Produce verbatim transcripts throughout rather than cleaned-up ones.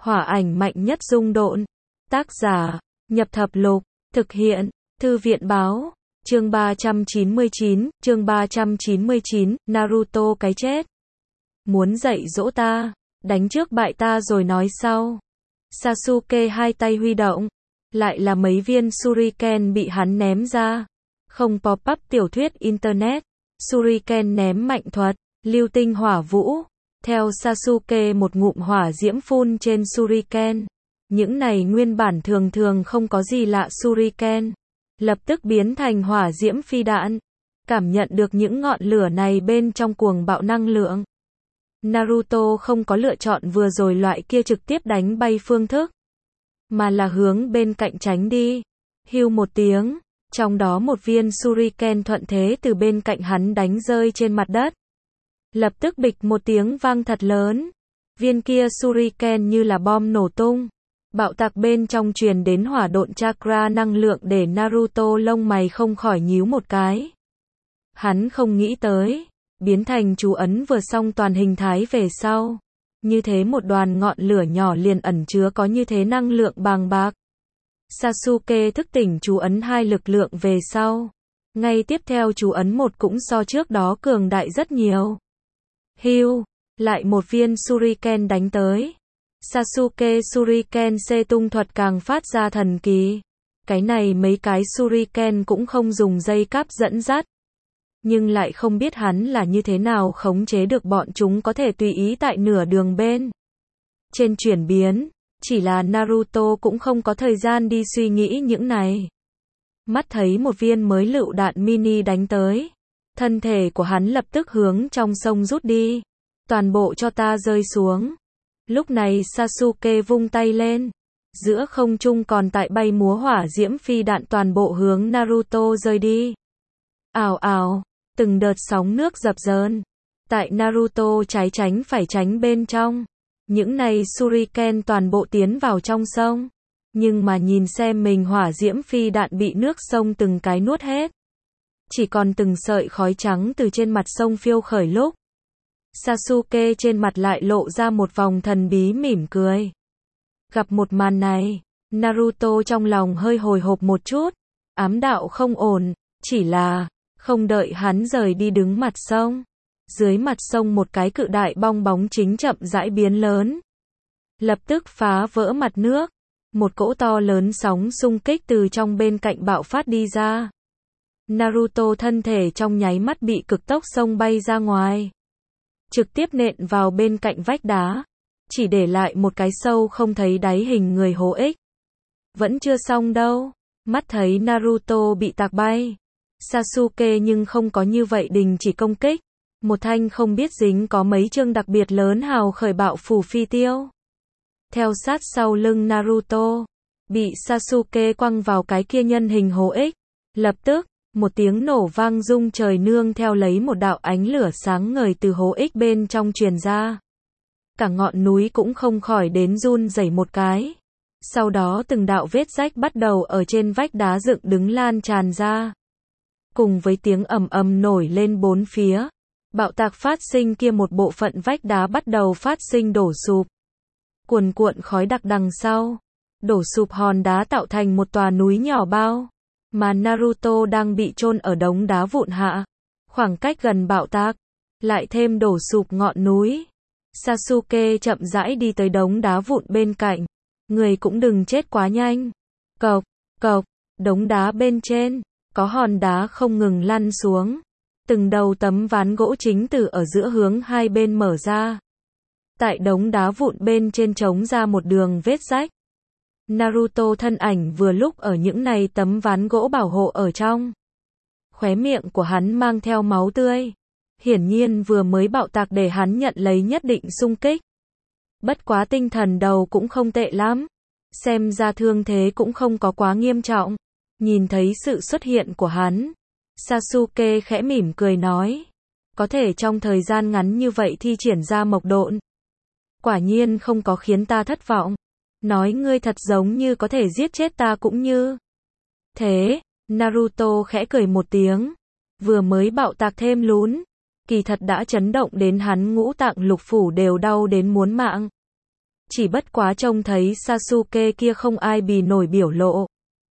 Hỏa ảnh mạnh nhất dung độn. Tác giả, Nhập Thập Lục. Thực hiện, Thư viện báo. Chương ba trăm chín mươi chín, chương ba trăm chín mươi chín, Naruto cái chết. Muốn dạy dỗ ta, đánh trước bại ta rồi nói sau. Sasuke hai tay huy động, lại là mấy viên shuriken bị hắn ném ra. Không pop-up tiểu thuyết internet, shuriken ném mạnh thuật, lưu tinh hỏa vũ. Theo Sasuke một ngụm hỏa diễm phun trên shuriken. Những này nguyên bản thường thường không có gì lạ shuriken, lập tức biến thành hỏa diễm phi đạn. Cảm nhận được những ngọn lửa này bên trong cuồng bạo năng lượng. Naruto không có lựa chọn vừa rồi loại kia trực tiếp đánh bay phương thức, mà là hướng bên cạnh tránh đi. Hưu một tiếng, trong đó một viên shuriken thuận thế từ bên cạnh hắn đánh rơi trên mặt đất. Lập tức bịch một tiếng vang thật lớn. Viên kia shuriken như là bom nổ tung. Bạo tạc bên trong truyền đến hỏa độn chakra năng lượng để Naruto lông mày không khỏi nhíu một cái. Hắn không nghĩ tới, biến thành chú ấn vừa xong toàn hình thái về sau. Như thế một đoàn ngọn lửa nhỏ liền ẩn chứa có như thế năng lượng bàng bạc. Sasuke thức tỉnh chú ấn hai lực lượng về sau. Ngay tiếp theo chú ấn một cũng so trước đó cường đại rất nhiều. Hưu, lại một viên shuriken đánh tới. Sasuke shuriken C tung thuật càng phát ra thần kỳ. Cái này mấy cái shuriken cũng không dùng dây cáp dẫn dắt. Nhưng lại không biết hắn là như thế nào khống chế được bọn chúng có thể tùy ý tại nửa đường bên trên chuyển biến. Chỉ là Naruto cũng không có thời gian đi suy nghĩ những này. Mắt thấy một viên mới lựu đạn mini đánh tới. Thân thể của hắn lập tức hướng trong sông rút đi. Toàn bộ cho ta rơi xuống. Lúc này Sasuke vung tay lên. Giữa không trung còn tại bay múa hỏa diễm phi đạn toàn bộ hướng Naruto rơi đi. Ào ào, từng đợt sóng nước dập dờn. Tại Naruto trái tránh phải tránh bên trong. Những này shuriken toàn bộ tiến vào trong sông. Nhưng mà nhìn xem mình hỏa diễm phi đạn bị nước sông từng cái nuốt hết. Chỉ còn từng sợi khói trắng từ trên mặt sông phiêu khởi lúc. Sasuke trên mặt lại lộ ra một vòng thần bí mỉm cười. Gặp một màn này, Naruto trong lòng hơi hồi hộp một chút. Ám đạo không ổn, chỉ là, không đợi hắn rời đi đứng mặt sông. Dưới mặt sông một cái cự đại bong bóng chính chậm rãi biến lớn. Lập tức phá vỡ mặt nước. Một cỗ to lớn sóng xung kích từ trong bên cạnh bạo phát đi ra. Naruto thân thể trong nháy mắt bị cực tốc xông bay ra ngoài. Trực tiếp nện vào bên cạnh vách đá. Chỉ để lại một cái sâu không thấy đáy hình người hố ích. Vẫn chưa xong đâu. Mắt thấy Naruto bị tạc bay. Sasuke nhưng không có như vậy đình chỉ công kích. Một thanh không biết dính có mấy chương đặc biệt lớn hào khởi bạo phủ phi tiêu. Theo sát sau lưng Naruto. Bị Sasuke quăng vào cái kia nhân hình hố ích. Lập tức, một tiếng nổ vang rung trời nương theo lấy một đạo ánh lửa sáng ngời từ hố ích bên trong truyền ra. Cả ngọn núi cũng không khỏi đến run rẩy một cái. Sau đó từng đạo vết rách bắt đầu ở trên vách đá dựng đứng lan tràn ra. Cùng với tiếng ầm ầm nổi lên bốn phía. Bạo tạc phát sinh kia một bộ phận vách đá bắt đầu phát sinh đổ sụp. Cuồn cuộn khói đặc đằng sau. Đổ sụp hòn đá tạo thành một tòa núi nhỏ bao. Mà Naruto đang bị chôn ở đống đá vụn hạ. Khoảng cách gần bạo tạc. Lại thêm đổ sụp ngọn núi. Sasuke chậm rãi đi tới đống đá vụn bên cạnh. Người cũng đừng chết quá nhanh. Cộc, cộc, đống đá bên trên. Có hòn đá không ngừng lăn xuống. Từng đầu tấm ván gỗ chính từ ở giữa hướng hai bên mở ra. Tại đống đá vụn bên trên trống ra một đường vết rách. Naruto thân ảnh vừa lúc ở những này tấm ván gỗ bảo hộ ở trong. Khóe miệng của hắn mang theo máu tươi. Hiển nhiên vừa mới bạo tạc để hắn nhận lấy nhất định xung kích. Bất quá tinh thần đầu cũng không tệ lắm. Xem ra thương thế cũng không có quá nghiêm trọng. Nhìn thấy sự xuất hiện của hắn. Sasuke khẽ mỉm cười nói. Có thể trong thời gian ngắn như vậy thi triển ra mộc độn. Quả nhiên không có khiến ta thất vọng. Nói ngươi thật giống như có thể giết chết ta cũng như. Thế, Naruto khẽ cười một tiếng. Vừa mới bạo tạc thêm lún. Kỳ thật đã chấn động đến hắn ngũ tạng lục phủ đều đau đến muốn mạng. Chỉ bất quá trông thấy Sasuke kia không ai bì nổi biểu lộ.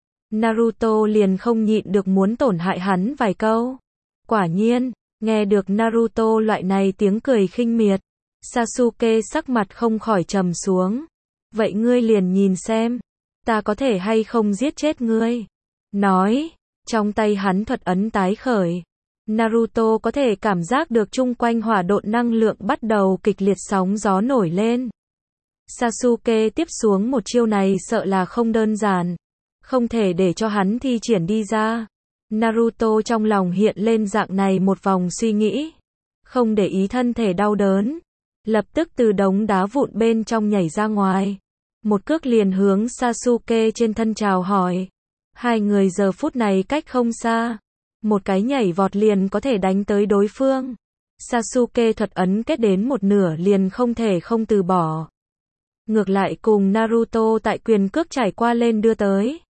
Naruto liền không nhịn được muốn tổn hại hắn vài câu. Quả nhiên, nghe được Naruto loại này tiếng cười khinh miệt, Sasuke sắc mặt không khỏi trầm xuống. Vậy ngươi liền nhìn xem, ta có thể hay không giết chết ngươi. Nói, trong tay hắn thuật ấn tái khởi. Naruto có thể cảm giác được chung quanh hỏa độn năng lượng bắt đầu kịch liệt sóng gió nổi lên. Sasuke tiếp xuống một chiêu này sợ là không đơn giản. Không thể để cho hắn thi triển đi ra. Naruto trong lòng hiện lên dạng này một vòng suy nghĩ. Không để ý thân thể đau đớn. Lập tức từ đống đá vụn bên trong nhảy ra ngoài. Một cước liền hướng Sasuke trên thân chào hỏi. Hai người giờ phút này cách không xa. Một cái nhảy vọt liền có thể đánh tới đối phương. Sasuke thuật ấn kết đến một nửa liền không thể không từ bỏ. Ngược lại cùng Naruto tại quyền cước trải qua lên đưa tới.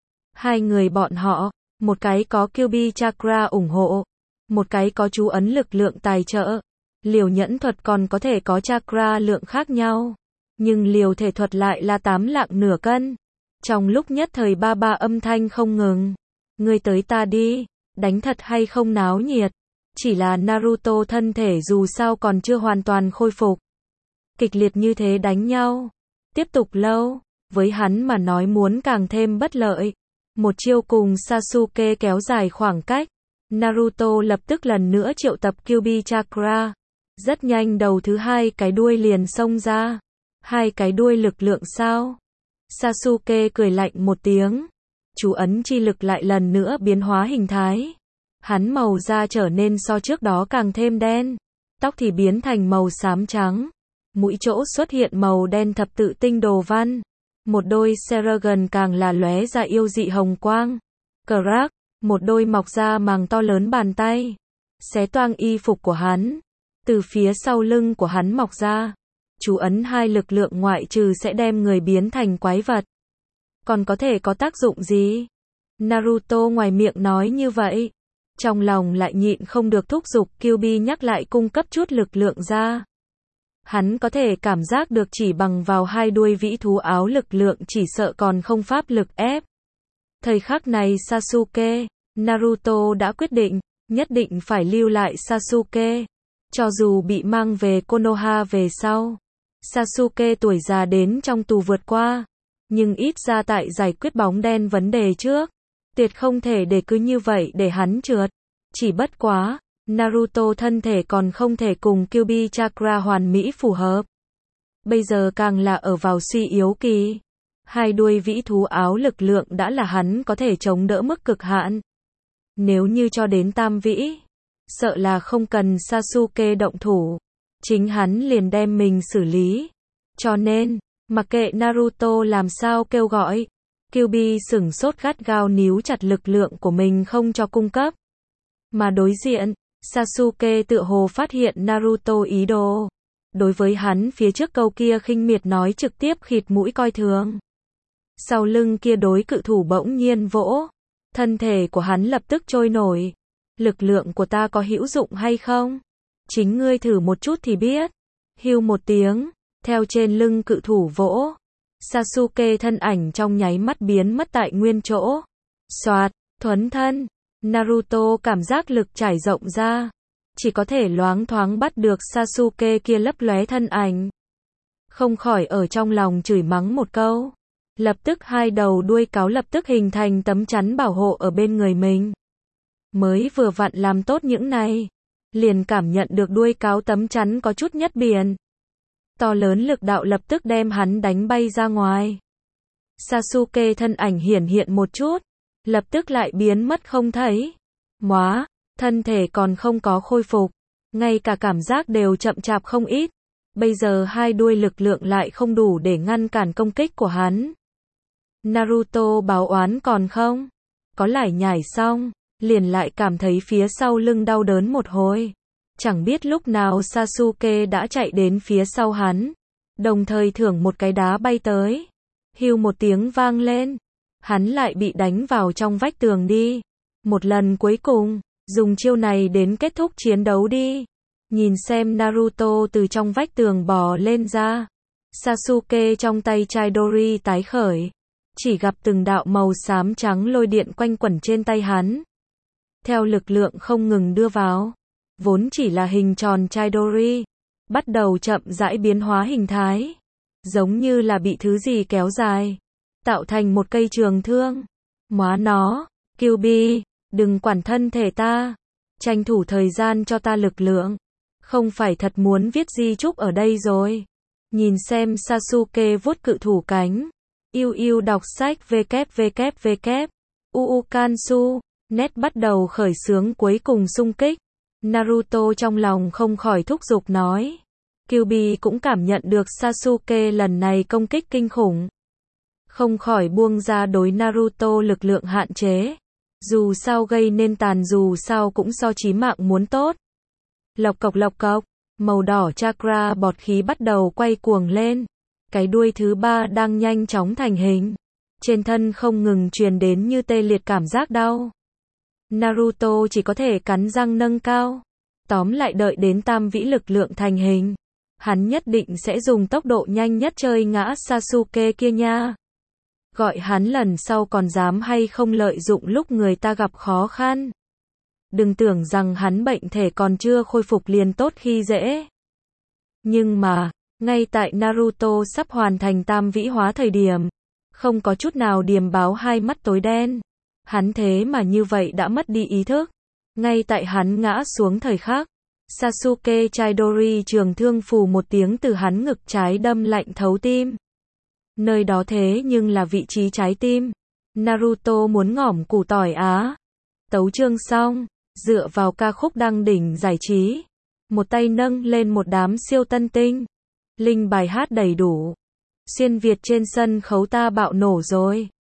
Hai người bọn họ, một cái có Kyuubi Chakra ủng hộ, một cái có chú ấn lực lượng tài trợ. Liều nhẫn thuật còn có thể có chakra lượng khác nhau, nhưng liều thể thuật lại là tám lạng nửa cân. Trong lúc nhất thời ba ba âm thanh không ngừng. Ngươi tới ta đi, đánh thật hay không náo nhiệt. Chỉ là Naruto thân thể dù sao còn chưa hoàn toàn khôi phục. Kịch liệt như thế đánh nhau, tiếp tục lâu, với hắn mà nói muốn càng thêm bất lợi. Một chiêu cùng Sasuke kéo dài khoảng cách. Naruto lập tức lần nữa triệu tập Kyuubi Chakra. Rất nhanh đầu thứ hai cái đuôi liền xông ra. Hai cái đuôi lực lượng sao? Sasuke cười lạnh một tiếng. Chú ấn chi lực lại lần nữa biến hóa hình thái. Hắn màu da trở nên so trước đó càng thêm đen. Tóc thì biến thành màu xám trắng. Mũi chỗ xuất hiện màu đen thập tự tinh đồ văn. Một đôi Seragon càng là lóe ra yêu dị hồng quang. Crack, một đôi mọc ra màng to lớn bàn tay. Xé toang y phục của hắn. Từ phía sau lưng của hắn mọc ra. Chú ấn hai lực lượng ngoại trừ sẽ đem người biến thành quái vật. Còn có thể có tác dụng gì? Naruto ngoài miệng nói như vậy. Trong lòng lại nhịn không được thúc giục Kyuubi nhắc lại cung cấp chút lực lượng ra. Hắn có thể cảm giác được chỉ bằng vào hai đuôi vĩ thú áo lực lượng chỉ sợ còn không pháp lực ép. Thời khắc này Sasuke, Naruto đã quyết định, nhất định phải lưu lại Sasuke. Cho dù bị mang về Konoha về sau. Sasuke tuổi già đến trong tù vượt qua. Nhưng ít ra tại giải quyết bóng đen vấn đề trước. Tuyệt không thể để cứ như vậy để hắn trượt. Chỉ bất quá, Naruto thân thể còn không thể cùng Kyuubi Chakra hoàn mỹ phù hợp. Bây giờ càng là ở vào suy yếu kỳ. Hai đuôi vĩ thú áo lực lượng đã là hắn có thể chống đỡ mức cực hạn. Nếu như cho đến tam vĩ, sợ là không cần Sasuke động thủ. Chính hắn liền đem mình xử lý. Cho nên, mặc kệ Naruto làm sao kêu gọi, Kyuubi sửng sốt gắt gao níu chặt lực lượng của mình không cho cung cấp. Mà đối diện, Sasuke tựa hồ phát hiện Naruto ý đồ. Đối với hắn phía trước câu kia khinh miệt nói trực tiếp khịt mũi coi thường. Sau lưng kia đối cự thủ bỗng nhiên vỗ. Thân thể của hắn lập tức trôi nổi. Lực lượng của ta có hữu dụng hay không? Chính ngươi thử một chút thì biết. Hưu một tiếng, theo trên lưng cự thủ vỗ. Sasuke thân ảnh trong nháy mắt biến mất tại nguyên chỗ. Xoạt, thuấn thân. Naruto cảm giác lực trải rộng ra. Chỉ có thể loáng thoáng bắt được Sasuke kia lấp lóe thân ảnh. Không khỏi ở trong lòng chửi mắng một câu. Lập tức hai đầu đuôi cáo lập tức hình thành tấm chắn bảo hộ ở bên người mình. Mới vừa vặn làm tốt những này. Liền cảm nhận được đuôi cáo tấm chắn có chút nhất biển. To lớn lực đạo lập tức đem hắn đánh bay ra ngoài. Sasuke thân ảnh hiển hiện một chút. Lập tức lại biến mất không thấy. Móa, thân thể còn không có khôi phục. Ngay cả cảm giác đều chậm chạp không ít. Bây giờ hai đuôi lực lượng lại không đủ để ngăn cản công kích của hắn. Naruto báo oán còn không? Có lải nhải xong, liền lại cảm thấy phía sau lưng đau đớn một hồi. Chẳng biết lúc nào Sasuke đã chạy đến phía sau hắn. Đồng thời thưởng một cái đá bay tới. Hưu một tiếng vang lên. Hắn lại bị đánh vào trong vách tường đi. Một lần cuối cùng, dùng chiêu này đến kết thúc chiến đấu đi. Nhìn xem Naruto từ trong vách tường bò lên ra. Sasuke trong tay Chidori tái khởi. Chỉ gặp từng đạo màu xám trắng lôi điện quanh quẩn trên tay hắn. Theo lực lượng không ngừng đưa vào. Vốn chỉ là hình tròn Chidori. Bắt đầu chậm rãi biến hóa hình thái. Giống như là bị thứ gì kéo dài. Tạo thành một cây trường thương. Móa nó, Kyuubi, đừng quản thân thể ta. Tranh thủ thời gian cho ta lực lượng. Không phải thật muốn viết di chúc ở đây rồi. Nhìn xem Sasuke vuốt cự thủ cánh. Yêu yêu đọc sách www. Uu Kansu. Nét bắt đầu khởi xướng cuối cùng xung kích. Naruto trong lòng không khỏi thúc giục nói. Kyuubi cũng cảm nhận được Sasuke lần này công kích kinh khủng. Không khỏi buông ra đối Naruto lực lượng hạn chế. Dù sao gây nên tàn dù sao cũng so chí mạng muốn tốt. Lộc cộc lộc cộc, màu đỏ chakra bọt khí bắt đầu quay cuồng lên. Cái đuôi thứ ba đang nhanh chóng thành hình. Trên thân không ngừng truyền đến như tê liệt cảm giác đau. Naruto chỉ có thể cắn răng nâng cao. Tóm lại đợi đến tam vĩ lực lượng thành hình. Hắn nhất định sẽ dùng tốc độ nhanh nhất chơi ngã Sasuke kia nha. Gọi hắn lần sau còn dám hay không lợi dụng lúc người ta gặp khó khăn. Đừng tưởng rằng hắn bệnh thể còn chưa khôi phục liền tốt khi dễ. Nhưng mà, ngay tại Naruto sắp hoàn thành tam vĩ hóa thời điểm, không có chút nào điềm báo hai mắt tối đen. Hắn thế mà như vậy đã mất đi ý thức. Ngay tại hắn ngã xuống thời khắc, Sasuke Chidori trường thương phù một tiếng từ hắn ngực trái đâm lạnh thấu tim. Nơi đó thế nhưng là vị trí trái tim. Naruto muốn ngỏm củ tỏi á. Tấu chương xong, dựa vào ca khúc đăng đỉnh giải trí. Một tay nâng lên một đám siêu tân tinh. Linh bài hát đầy đủ. Xuyên Việt trên sân khấu ta bạo nổ rồi.